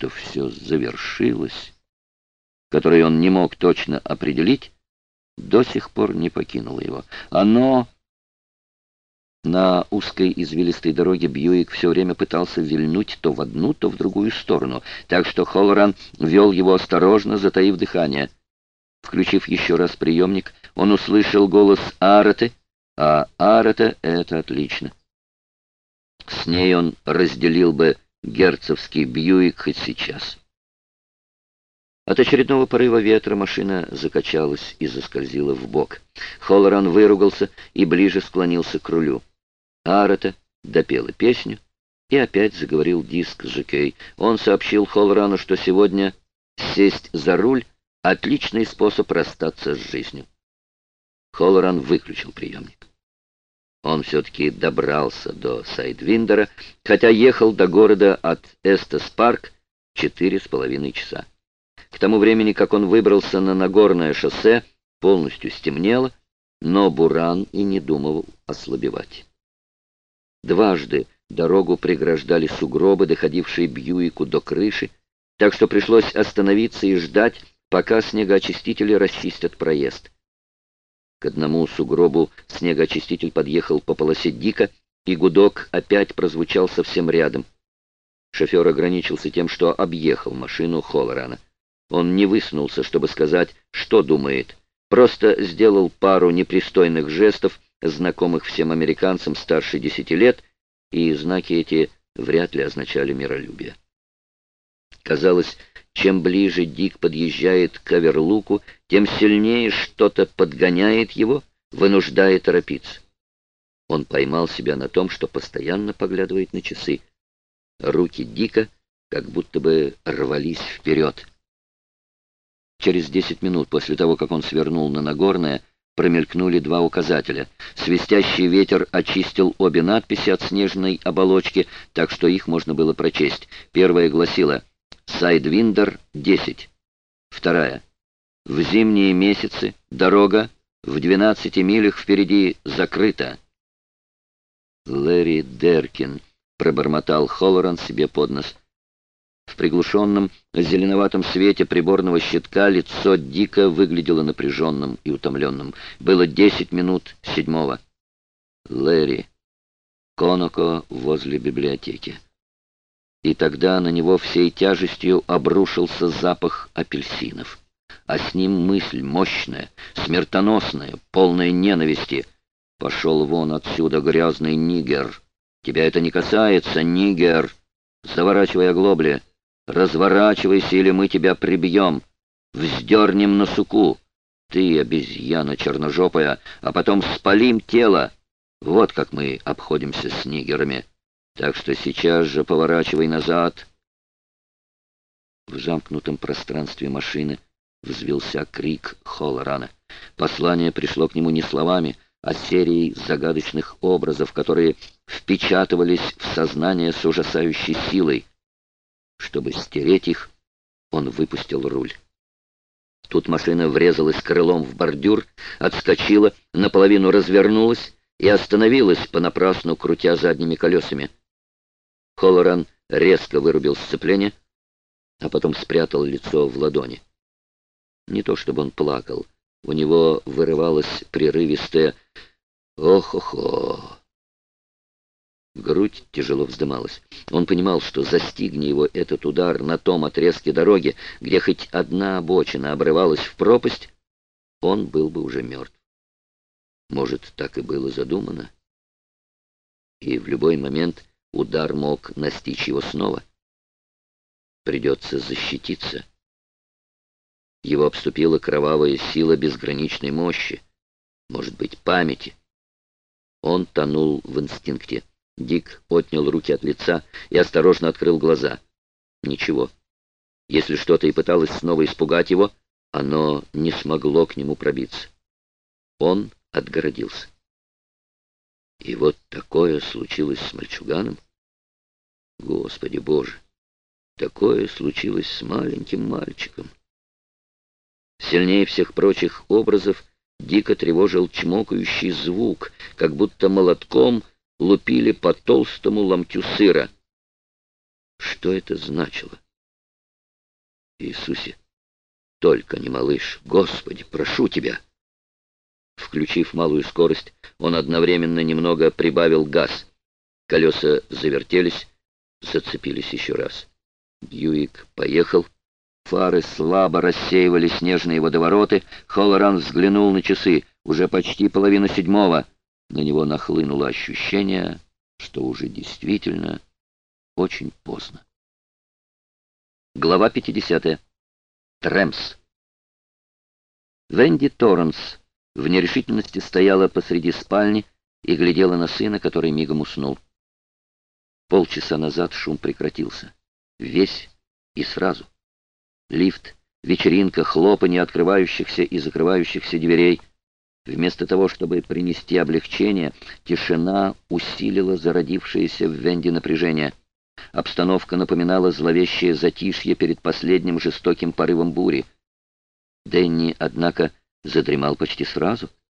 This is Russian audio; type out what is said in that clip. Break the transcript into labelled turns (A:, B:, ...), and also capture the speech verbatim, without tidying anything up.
A: что все завершилось, которое он не мог точно определить, до сих пор не покинуло его. Оно... На узкой извилистой дороге Бьюик все время пытался вильнуть то в одну, то в другую сторону, так что Холлоран вел его осторожно, затаив дыхание. Включив еще раз приемник, он услышал голос Аареты, а Аарета — это отлично. С ней он разделил бы герцовский Бьюик хоть сейчас. От очередного порыва ветра машина закачалась и заскользила вбок. Холлоран выругался и ближе склонился к рулю. Аарета допела песню, и опять заговорил диск жокей. Он сообщил Холлорану, что сегодня сесть за руль — отличный способ расстаться с жизнью. Холлоран выключил приемник. Он все-таки добрался до Сайдвиндера, хотя ехал до города от Эстес-Парк четыре с половиной часа. К тому времени, как он выбрался на Нагорное шоссе, полностью стемнело, но буран и не думал ослабевать. Дважды дорогу преграждали сугробы, доходившие Бьюику до крыши, так что пришлось остановиться и ждать, пока снегоочистители расчистят проезд. К одному сугробу снегоочиститель подъехал по полосе Дика, и гудок опять прозвучал совсем рядом. Шофер ограничился тем, что объехал машину Холлорана. Он не высунулся, чтобы сказать, что думает, просто сделал пару непристойных жестов, знакомых всем американцам старше десяти лет, и знаки эти вряд ли означали миролюбие. Казалось, чем ближе Дик подъезжает к Аверлуку, тем сильнее что-то подгоняет его, вынуждая торопиться. Он поймал себя на том, что постоянно поглядывает на часы. Руки Дика как будто бы рвались вперед. Через десять минут после того, как он свернул на Нагорное, промелькнули два указателя. Свистящий ветер очистил обе надписи от снежной оболочки, так что их можно было прочесть. Первая гласила «Сайдвиндер, десять». Вторая. «В зимние месяцы дорога в двенадцати милях впереди закрыта». «Лэри Деркин», — пробормотал Холлоран себе под нос. В приглушенном зеленоватом свете приборного щитка лицо Дика выглядело напряженным и утомленным. Было десять минут седьмого. Лэри. Коноко возле библиотеки. И тогда на него всей тяжестью обрушился запах апельсинов. А с ним мысль мощная, смертоносная, полная ненависти. «Пошел вон отсюда, грязный нигер! Тебя это не касается, нигер! Заворачивай оглобли! Разворачивайся, или мы тебя прибьем! Вздернем на суку! Ты, обезьяна черножопая, а потом спалим тело! Вот как мы обходимся с нигерами! Так что сейчас же поворачивай назад!» В замкнутом пространстве машины взвился крик Холлорана. Послание пришло к нему не словами, а серией загадочных образов, которые впечатывались в сознание с ужасающей силой. Чтобы стереть их, он выпустил руль. Тут машина врезалась крылом в бордюр, отскочила, наполовину развернулась и остановилась, понапрасну крутя задними колесами. Холлоран резко вырубил сцепление, а потом спрятал лицо в ладони. Не то чтобы он плакал, у него вырывалось прерывистое «Ох-охо». Грудь тяжело вздымалась. Он понимал, что застигни его этот удар на том отрезке дороги, где хоть одна обочина обрывалась в пропасть, он был бы уже мертв. Может, так и было задумано. И в любой момент удар мог настичь его снова. Придется защититься. Его обступила кровавая сила безграничной мощи, может быть, памяти. Он тонул в инстинкте. Дик отнял руки от лица и осторожно открыл глаза. Ничего. Если что-то и пыталось снова испугать его, оно не смогло к нему пробиться. Он отгородился. И вот такое случилось с мальчуганом. Господи Боже! Такое случилось с маленьким мальчиком. Сильнее всех прочих образов дико тревожил чмокающий звук, как будто молотком лупили по толстому ломтю сыра. Что это значило? Иисусе, только не малыш, Господи, прошу тебя. Включив малую скорость, он одновременно немного прибавил газ. Колеса завертелись, зацепились еще раз. Бьюик поехал. Фары слабо рассеивали снежные водовороты. Холлоран взглянул на часы. Уже почти половина седьмого. На него нахлынуло ощущение, что уже действительно очень поздно. Глава пятидесятая. Трэмс. Венди Торренс в нерешительности стояла посреди спальни и глядела на сына, который мигом уснул. Полчаса назад шум прекратился. Весь и сразу. Лифт, вечеринка, хлопанье открывающихся и закрывающихся дверей. Вместо того, чтобы принести облегчение, тишина усилила зародившееся в Венди напряжение. Обстановка напоминала зловещее затишье перед последним жестоким порывом бури. Дэнни, однако, задремал почти сразу.